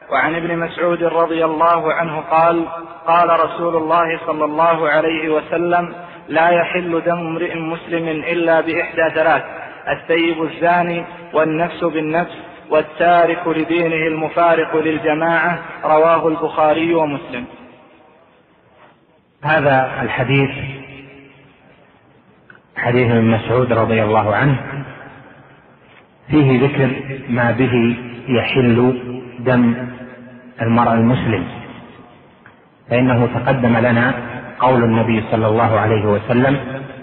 وعن ابن مسعود رضي الله عنه قال: قال رسول الله صلى الله عليه وسلم: لا يحل دم امرئ مسلم إلا بإحدى ثلاث: الثيب الزاني، والنفس بالنفس، والتارك لدينه المفارق للجماعة. رواه البخاري ومسلم. هذا الحديث حديث ابن مسعود رضي الله عنه فيه ذكر ما به يحل دم المرء المسلم، فإنه تقدم لنا قول النبي صلى الله عليه وسلم: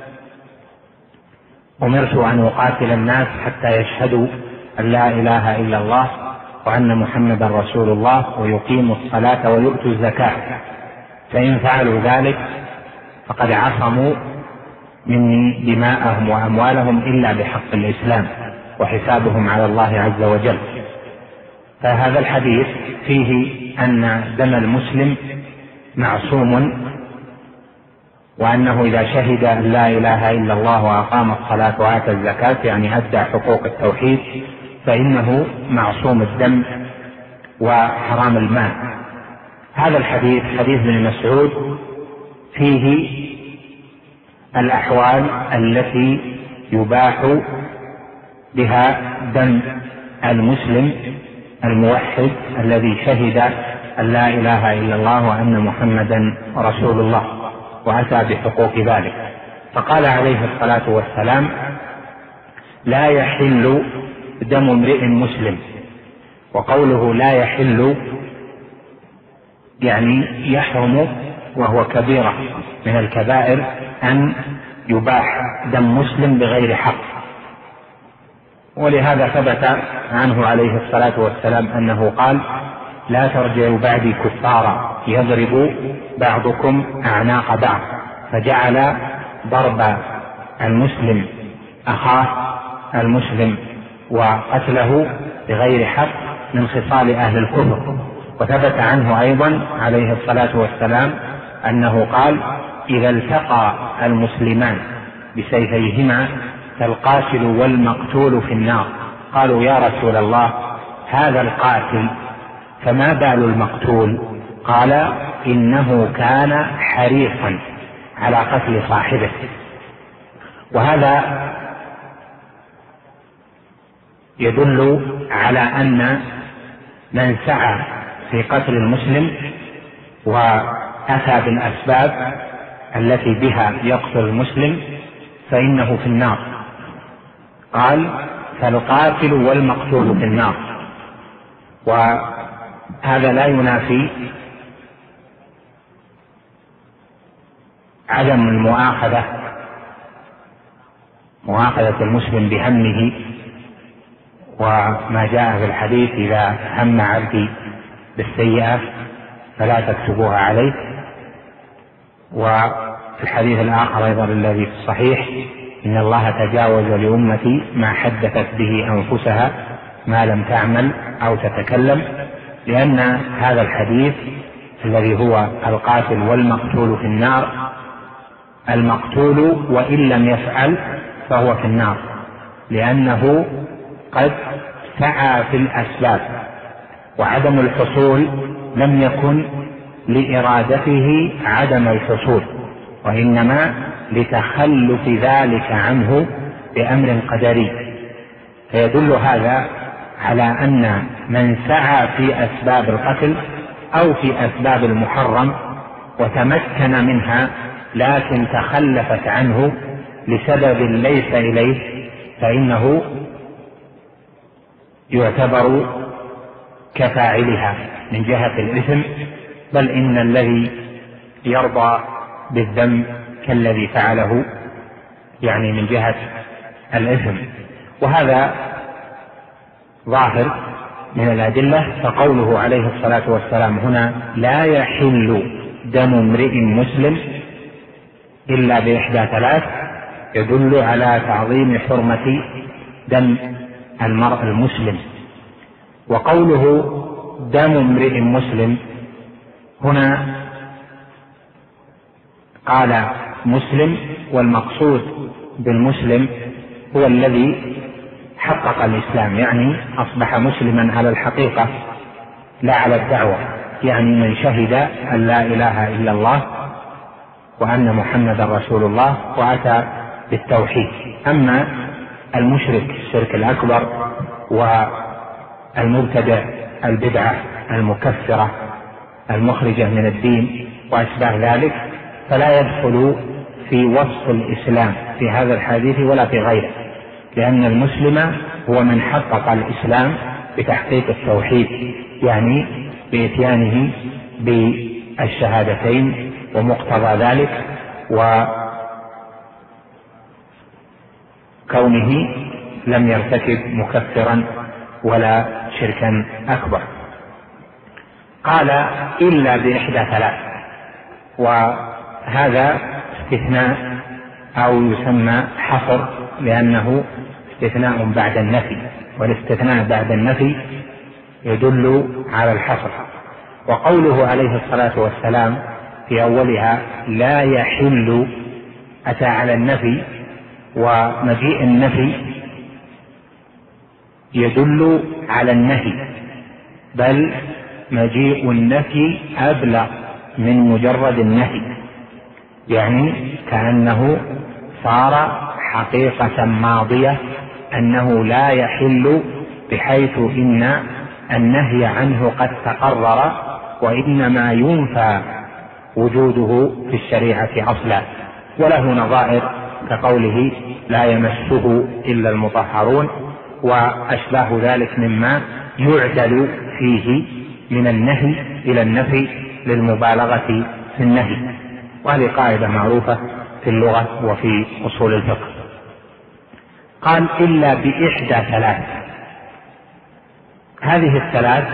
أمرت أن أقاتل الناس حتى يشهدوا أن لا إله إلا الله وأن محمدا رسول الله ويقيموا الصلاة ويؤتوا الزكاة، فإن فعلوا ذلك فقد عصموا مني دماءهم وأموالهم إلا بحق الإسلام وحسابهم على الله عز وجل. فهذا الحديث فيه أن دم المسلم معصوم، وأنه إذا شهد أن لا إله إلا الله وأقام الصلاة وآتى الزكاة يعني أدى حقوق التوحيد فإنه معصوم الدم وحرام المال. هذا الحديث حديث ابن مسعود فيه الأحوال التي يباح بها دم المسلم الموحد الذي شهد أن لا إله إلا الله وأن محمدا رسول الله وأتى بحقوق ذلك. فقال عليه الصلاة والسلام: لا يحل دم امرئ مسلم. وقوله لا يحل يعني يحرم، وهو كبيرة من الكبائر أن يباح دم مسلم بغير حق. ولهذا ثبت عنه عليه الصلاة والسلام أنه قال: لا ترجعوا بعدي كفارا يضرب بعضكم أعناق بعض. فجعل ضرب المسلم أخاه المسلم وقتله بغير حق من خصال أهل الكفر. وثبت عنه أيضا عليه الصلاة والسلام أنه قال: إذا التقى المسلمان بسيفيهما فالقاتل والمقتول في النار. قالوا: يا رسول الله، هذا القاتل فما بال المقتول؟ قال: إنه كان حريصا على قتل صاحبه. وهذا يدل على أن من سعى في قتل المسلم وأتى بالأسباب التي بها يقتل المسلم فإنه في النار. قال: فالقاتل والمقتول في النار. وهذا لا ينافي عدم مؤاخذة المسلم بهمه، وما جاء في الحديث: إذا هم عبدي بالسيئة فلا تكتبوها عليه. وفي الحديث الآخر أيضا الذي في الصحيح: إن الله تجاوز لأمتي ما حدثت به أنفسها ما لم تعمل أو تتكلم. لأن هذا الحديث الذي هو القاتل والمقتول في النار، المقتول وإن لم يفعل فهو في النار، لأنه قد سعى في الأسباب، وعدم الحصول لم يكن لإرادته عدم الحصول، وإنما لتخلف ذلك عنه بأمر قدري. فيدل هذا على أن من سعى في أسباب القتل أو في أسباب المحرم وتمكن منها لكن تخلفت عنه لسبب ليس إليه، فإنه يعتبر كفاعلها من جهة الإثم، بل إن الذي يرضى بالذنب كالذي فعله، يعني من جهة الإثم. وهذا ظاهر من الأدلة. فقوله عليه الصلاة والسلام هنا: لا يحل دم امرئ مسلم إلا بإحدى ثلاث، يدل على تعظيم حرمة دم المرء المسلم. وقوله دم امرئ مسلم هنا قال مسلم، والمقصود بالمسلم هو الذي حقق الإسلام، يعني أصبح مسلما على الحقيقة، لا على الدعوة، يعني من شهد أن لا إله إلا الله وأن محمدا رسول الله وأتى بالتوحيد. أما المشرك الشرك الأكبر والمبتدع البدعة المكفرة المخرجة من الدين وأشباه ذلك فلا يدخل في وصف الإسلام في هذا الحديث ولا في غيره، لأن المسلم هو من حقق الإسلام بتحقيق التوحيد، يعني بإتيانه بالشهادتين ومقتضى ذلك وكونه لم يرتكب مكفرا ولا شركا أكبر. قال إلا بإحدى ثلاث، وهذا استثناء أو يسمى حصر لأنه استثناء بعد النفي، والاستثناء بعد النفي يدل على الحصر. وقوله عليه الصلاة والسلام في أولها لا يحل أتى على النفي، ومجيء النفي يدل على النهي، بل مجيء النفي أبلغ من مجرد النهي، يعني كأنه صار حقيقة ماضية أنه لا يحل، بحيث إن النهي عنه قد تقرر وإنما ينفى وجوده في الشريعة أصلا. وله نظائر كقوله لا يمسه إلا المطهرون وأشباه ذلك مما يعدل فيه من النهي إلى النفي للمبالغة في النهي، وهذه قاعدة معروفة في اللغة وفي أصول الفقه. قال إلا بإحدى ثلاث، هذه الثلاث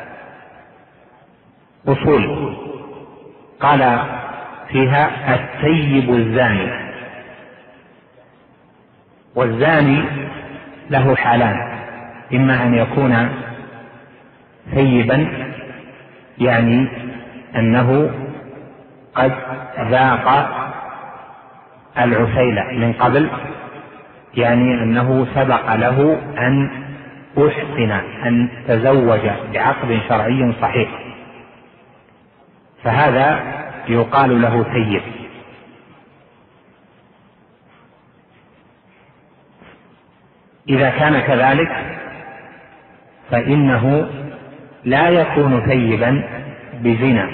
أصول قال فيها الثيب الزاني، والزاني له حالان، إما أن يكون ثيبا يعني أنه قد ذاق العسيلة من قبل، يعني أنه سبق له أن أحسن أن تزوج بعقد شرعي صحيح، فهذا يقال له ثيب. إذا كان كذلك فإنه لا يكون ثيبا بزنا،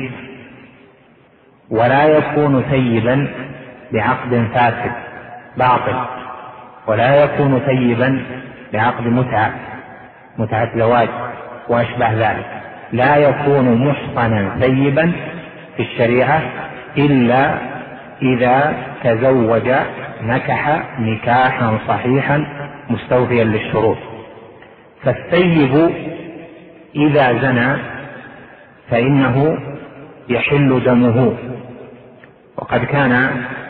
ولا يكون ثيبا بعقد فاسد باطل، ولا يكون ثيبا بعقد متعة زواج وأشبه ذلك. لا يكون محصنا ثيبا في الشريعة إلا إذا تزوج نكح نكاحا صحيحا مستوفيا للشروط. فالثيب إذا زنى فإنه يحل دمه، وقد كان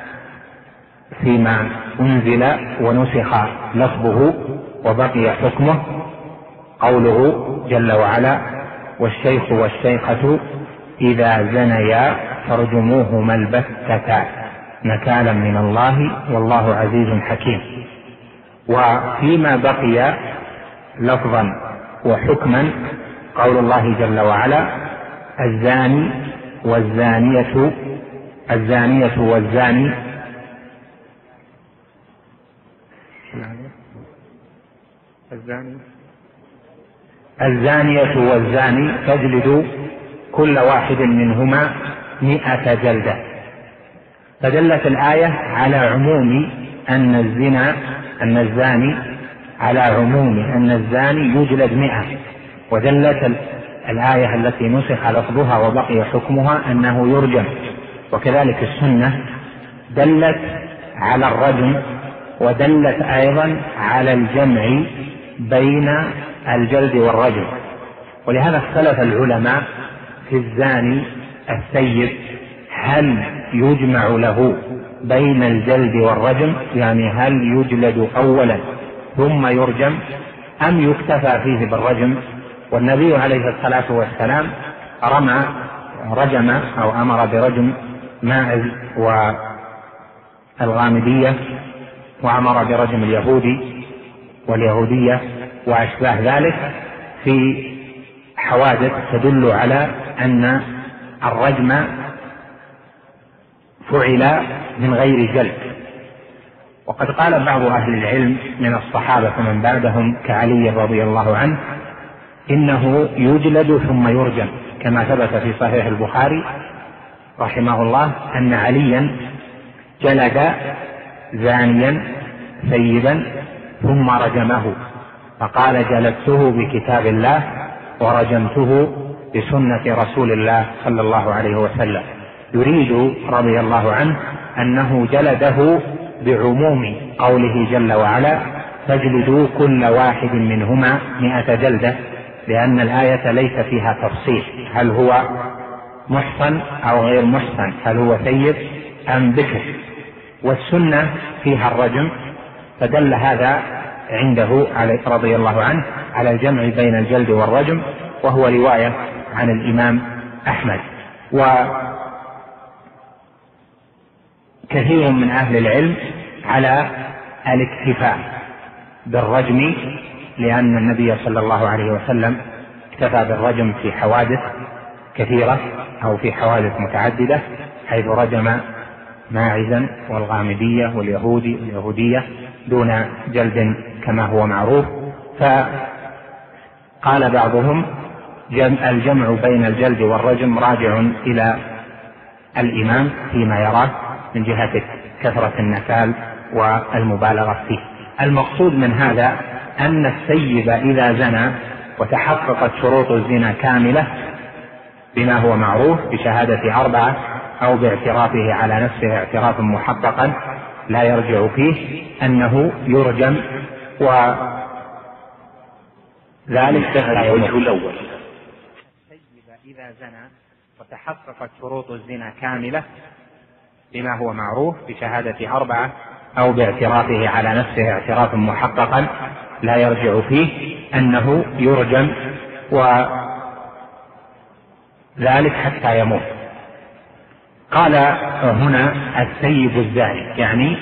فيما أنزل ونسخ لفظه وبقي حكمه قوله جل وعلا والشيخ والشيخة إذا زنيا فارجموهما البتة نكالا من الله والله عزيز حكيم. وفيما بقي لفظا وحكما قول الله جل وعلا الزاني والزانية والزاني الزانية والزاني فاجلدوا كل واحد منهما 100 جلدة. فدلت الآية على عموم أن الزاني على عموم أن الزاني يجلد 100، ودلت الآية التي نسخ لفظها وبقي حكمها أنه يرجم. وكذلك السنة دلت على الرجم، ودلت أيضا على الجمع بين الجلد والرجم. ولهذا اختلف العلماء في الزاني الثيب هل يجمع له بين الجلد والرجم، يعني هل يجلد أولا ثم يرجم أم يكتفى فيه بالرجم. والنبي عليه الصلاة والسلام رجم أو أمر برجم ماعز والغامدية، وأمر برجم اليهودي واليهودية وأشباه ذلك في حوادث تدل على أن الرجم فعل من غير جلد. وقد قال بعض أهل العلم من الصحابة ومن بعدهم كعلي رضي الله عنه إنه يجلد ثم يرجم، كما ثبت في صحيح البخاري رحمه الله أن عليا جلد زانيا ثيبا ثم رجمه، فقال جلدته بكتاب الله ورجمته بسنة رسول الله صلى الله عليه وسلم. يريد رضي الله عنه أنه جلده بعموم قوله جل وعلا فاجلدوا كل واحد منهما 100 جلدة، لأن الآية ليس فيها تفصيل هل هو محصن أو غير محصن، هل هو ثيب أم بكر، والسنة فيها الرجم، فدل هذا عنده رضي الله عنه على الجمع بين الجلد والرجم، وهو رواية عن الإمام أحمد. وكثير من أهل العلم على الاكتفاء بالرجم، لأن النبي صلى الله عليه وسلم اكتفى بالرجم في حوادث كثيرة أو في حوادث متعددة، حيث رجم ماعزا والغامدية واليهودية دون جلد كما هو معروف. فقال بعضهم الجمع بين الجلد والرجم راجع إلى الإمام فيما يراه من جهة كثرة النكال والمبالغة فيه. المقصود من هذا أن السيب إذا زنى وتحققت شروط الزنا كاملة بما هو معروف بشهادة 4 أو باعترافه على نفسه اعترافا محققا لا يرجع فيه، أنه يرجم، وذلك الوجه الأول. السيب إذا زنى وتحققت شروط الزنا كاملة بما هو معروف بشهادة 4 أو باعترافه على نفسه اعترافا محققا لا يرجع فيه، أنه يرجم، وذلك حتى يموت. قال هنا السيب الزاني، يعني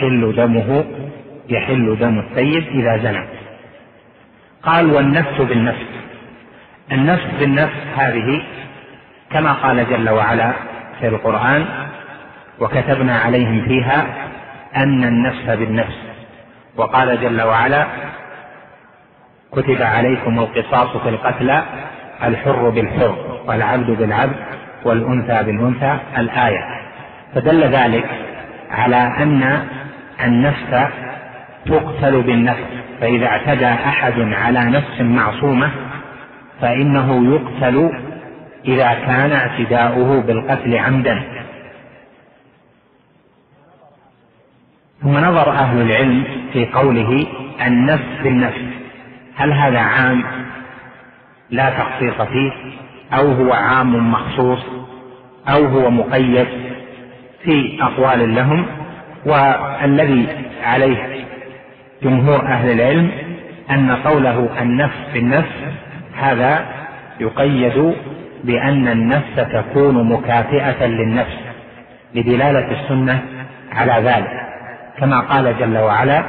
يحل دم السيب إذا زنى. قال والنفس بالنفس. النفس بالنفس هذه كما قال جل وعلا في القرآن وكتبنا عليهم فيها أن النفس بالنفس، وقال جل وعلا كتب عليكم القصاص في القتلى الحر بالحر والعبد بالعبد والأنثى بالأنثى الآية. فدل ذلك على أن النفس تقتل بالنفس، فإذا اعتدى أحد على نفس معصومة فإنه يقتل إذا كان اعتداؤه بالقتل عمدا. ثم نظر أهل العلم في قوله النفس بالنفس، هل هذا عام لا تخصيص فيه، أو هو عام مخصوص، أو هو مقيد؟ في أقوال لهم، والذي عليه جمهور أهل العلم أن قوله النفس بالنفس هذا يقيد بأن النفس تكون مكافئة للنفس لدلالة السنة على ذلك، كما قال جل وعلا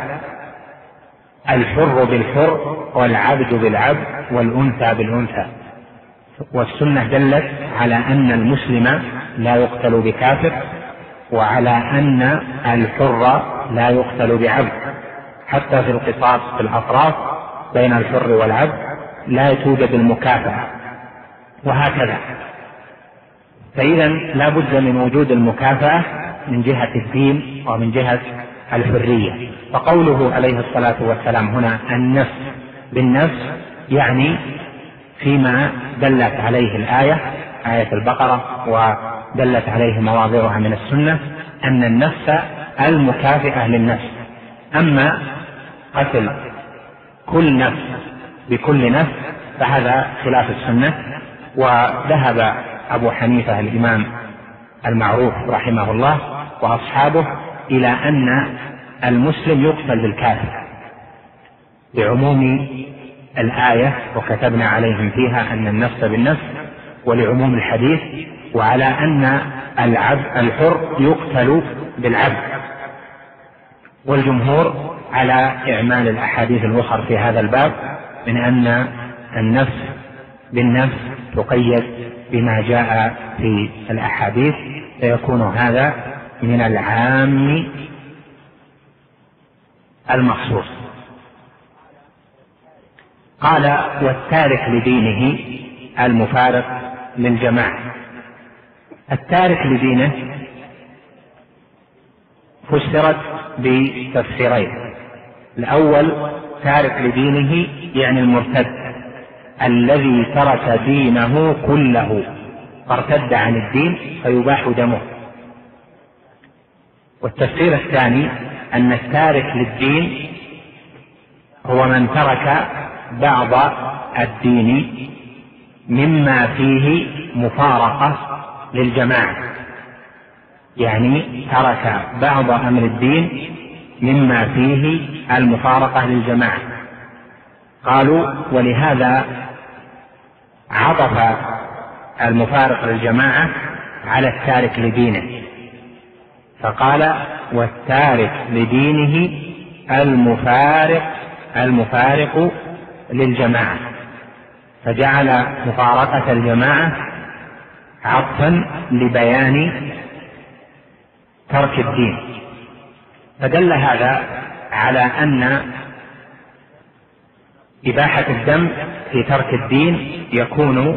الحر بالحر والعبد بالعبد والأنثى بالأنثى. والسنة دلت على أن المسلم لا يقتل بكافر، وعلى أن الحر لا يقتل بعبد، حتى في القصاص في الأطراف بين الحر والعبد لا توجد المكافأة، وهكذا. فإذا لا بد من وجود المكافأة من جهة الدين ومن جهة الحرية. فقوله عليه الصلاة والسلام هنا النفس بالنفس يعني فيما دلت عليه الآية، آية البقرة، ودلت عليه مواضعها من السنة، أن النفس المكافئة للنفس. أما قتل كل نفس بكل نفس فهذا خلاف السنة. وذهب أبو حنيفة الإمام المعروف رحمه الله وأصحابه إلى أن المسلم يقتل بالكافر بعموم الآية وكتبنا عليهم فيها أن النفس بالنفس، ولعموم الحديث، وعلى أن الحر يقتل بالعبد. والجمهور على إعمال الأحاديث الأخرى في هذا الباب من أن النفس بالنفس تقيد بما جاء في الأحاديث، فيكون هذا من العام المخصوص. قال: والتارك لدينه المفارق للجماعة. التارك لدينه فسرت بتفسيرين: الأول تارك لدينه يعني المرتد الذي ترك دينه كله فارتد عن الدين فيباح دمه. والتفسير الثاني أن التارك للدين هو من ترك بعض الدين مما فيه مفارقة للجماعة، يعني ترك بعض أمر الدين مما فيه المفارقة للجماعة. قالوا: ولهذا عطف المفارق للجماعة على التارك لدينه، فقال: والتارك لدينه المفارق للجماعة، فجعل مفارقة الجماعة عطفا لبيان ترك الدين. فدل هذا على أن إباحة الدم في ترك الدين يكون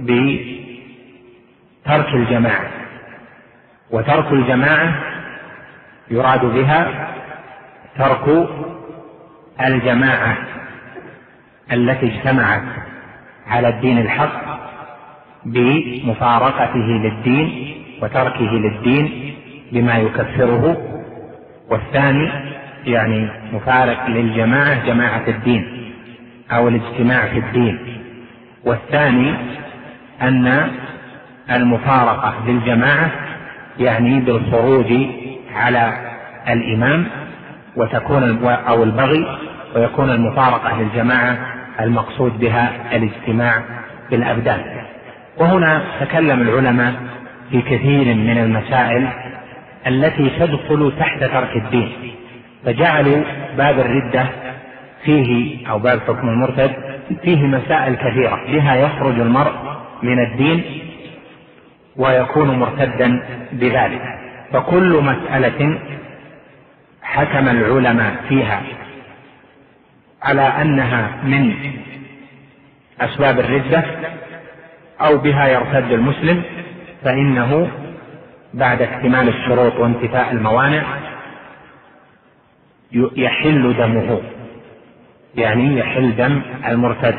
بترك الجماعة، وترك الجماعة يراد بها ترك الجماعة التي اجتمعت على الدين الحق بمفارقته للدين وتركه للدين بما يكفره. والثاني يعني مفارق للجماعة جماعة الدين أو الاجتماع في الدين. والثاني أن المفارقة للجماعة يعني بالخروج على الإمام أو البغي، ويكون المفارقة للجماعة المقصود بها الاجتماع بالأبدان. وهنا تكلم العلماء في كثير من المسائل التي تدخل تحت ترك الدين، فجعلوا باب الردة فيه أو باب حكم المرتد فيه مسائل كثيرة بها يخرج المرء من الدين ويكون مرتدا بذلك. فكل مسألة حكم العلماء فيها على أنها من أسباب الردة أو بها يرتد المسلم، فإنه بعد اكتمال الشروط وانتفاء الموانع يحل دمه، يعني يحل دم المرتد.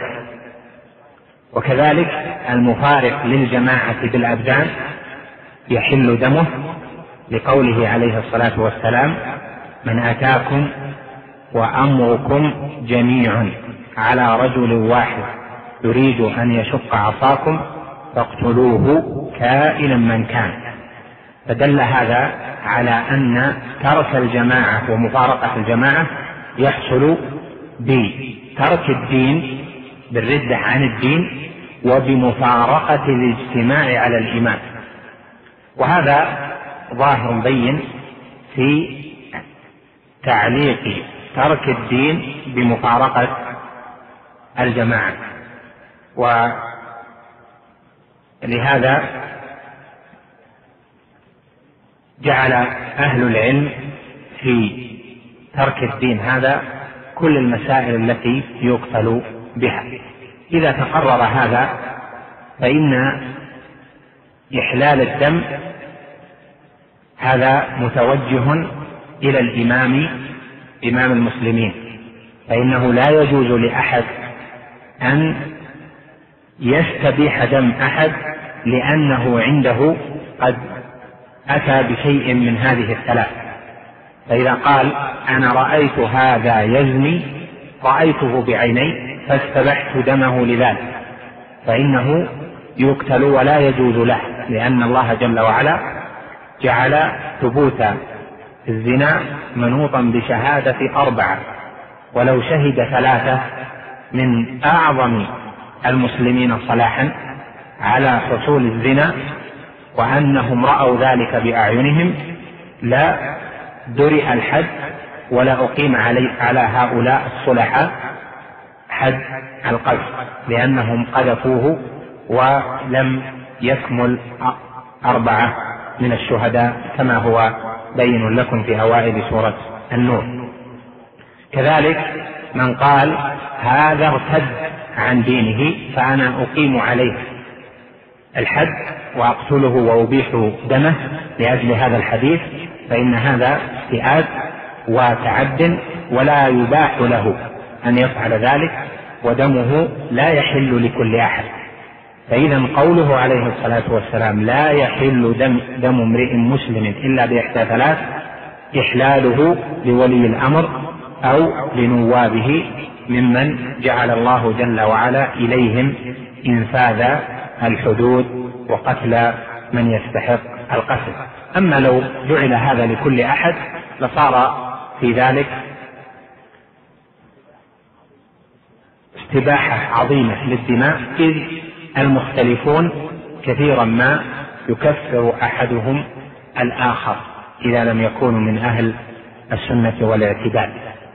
وكذلك المفارق للجماعة بالأبدان يحل دمه، لقوله عليه الصلاة والسلام: من أتاكم وأمركم جميع على رجل واحد يريد أن يشق عصاكم فاقتلوه كائنا من كان. فدل هذا على أن ترك الجماعة ومفارقة الجماعة يحصل بترك الدين بالردة عن الدين وبمفارقة الاجتماع على الإمام. وهذا ظاهر بين في تعليق ترك الدين بمفارقة الجماعة. ولهذا جعل أهل العلم في ترك الدين هذا كل المسائل التي يقتل بها. إذا تقرر هذا فإن إحلال الدم هذا متوجه إلى إمام المسلمين، فإنه لا يجوز لأحد أن يستبيح دم أحد لأنه عنده قد أتى بشيء من هذه الثلاث. فإذا قال: أنا رأيت هذا يزني، رأيته بعيني فاستبحت دمه لذلك، فإنه يقتل ولا يجوز له، لأن الله جل وعلا جعل ثبوت الزنا منوطا بشهادة 4، ولو شهد 3 من أعظم المسلمين صلاحا على حصول الزنا وأنهم رأوا ذلك بأعينهم لا درئ الحد ولا أقيم على هؤلاء الصلحاء حد القذف، لأنهم قذفوه ولم يكمل 4 من الشهداء كما هو بين لكم في أوائل سورة النور. كذلك من قال هذا ارتد عن دينه فأنا أقيم عليه الحد وأقتله وأبيح دمه لأجل هذا الحديث، فإن هذا استئاد وتعد ولا يباح له أن يفعل ذلك، ودمه لا يحل لكل أحد. فإذا قوله عليه الصلاة والسلام لا يحل دم امرئ مسلم إلا بإحدى 3، إحلاله لولي الأمر أو لنوابه ممن جعل الله جل وعلا إليهم إنفاذ الحدود وقتل من يستحق القتل. أما لو جعل هذا لكل أحد لصار في ذلك استباحة عظيمة للدماء، إذ المختلفون كثيرا ما يكفر أحدهم الآخر إذا لم يكونوا من أهل السنة والاعتدال.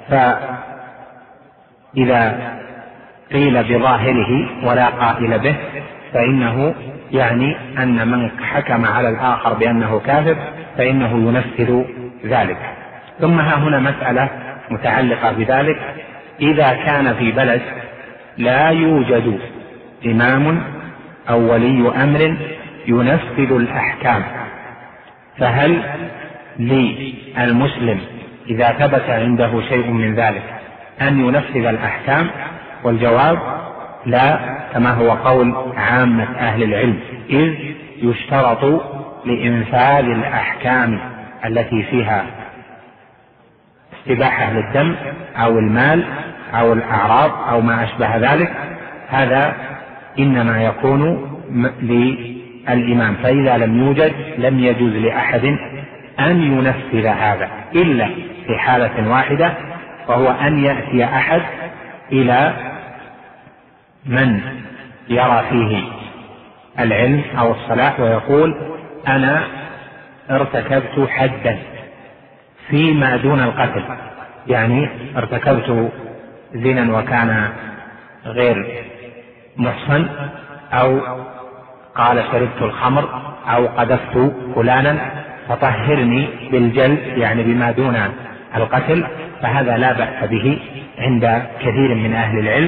فإذا قيل بظاهره ولا قائل به فإنه يعني أن من حكم على الآخر بأنه كافر فإنه ينفذ ذلك. ثم ها هنا مسألة متعلقة بذلك: إذا كان في بلد لا يوجد إمام أو ولي أمر ينفذ الأحكام، فهل للمسلم إذا ثبت عنده شيء من ذلك أن ينفذ الأحكام؟ والجواب لا، كما هو قول عامة أهل العلم، إذ يشترط لإنفاذ الأحكام التي فيها استباحة للدم أو المال أو الأعراض أو ما أشبه ذلك، هذا إنما يكون للإمام، فإذا لم يوجد لم يجوز لأحد أن ينفذ هذا إلا في حالة واحدة، وهو أن يأتي أحد إلى من يرى فيه العلم أو الصلاح ويقول أنا ارتكبت حدا فيما دون القتل، يعني ارتكبت زنا وكان غير محصن، أو قال شربت الخمر، أو قذفت فلانا فطهرني بالجلد يعني بما دون القتل، فهذا لا بأس به عند كثير من أهل العلم،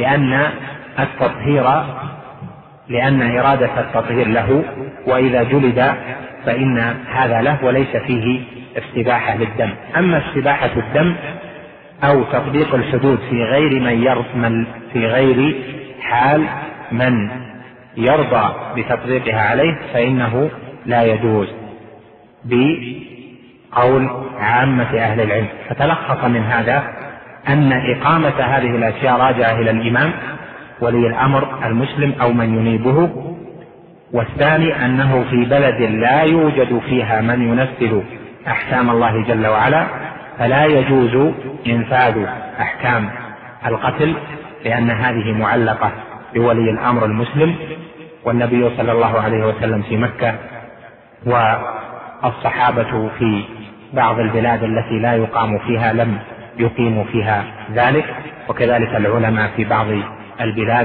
لأن إرادة التطهير له، وإذا جلد فإن هذا له وليس فيه استباحة للدم. أما استباحة الدم أو تطبيق الحدود في غير حال من يرضى بتطبيقها عليه فإنه لا يجوز بقول عامة أهل العلم. فتلخص من هذا أن إقامة هذه الأشياء راجعة إلى الإمام ولي الأمر المسلم أو من ينيبه، والثاني أنه في بلد لا يوجد فيها من ينفذ أحكام الله جل وعلا فلا يجوز إنفاذ أحكام القتل، لأن هذه معلقة بولي الأمر المسلم، والنبي صلى الله عليه وسلم في مكة والصحابة في بعض البلاد التي لا يقام فيها لم يقيموا فيها ذلك، وكذلك العلماء في بعض البلاد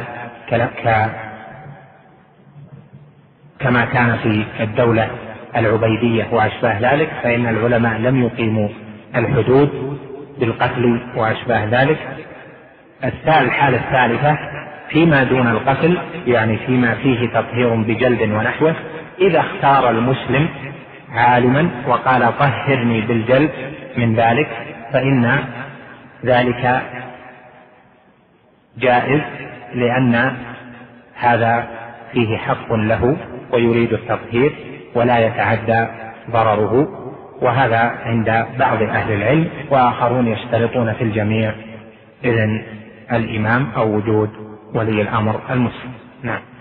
كما كان في الدولة العبيدية وأشباه ذلك، فإن العلماء لم يقيموا الحدود بالقتل وأشباه ذلك. الحالة الثالثة فيما دون القتل، يعني فيما فيه تطهير بجلد ونحوه، إذا اختار المسلم عالما وقال طهرني بالجلد من ذلك فإن ذلك جائز، لأن هذا فيه حق له ويريد التطهير ولا يتعدى ضرره، وهذا عند بعض أهل العلم، وآخرون يشترطون في الجميع إذن الإمام أو وجود ولي الأمر المسلم. نعم.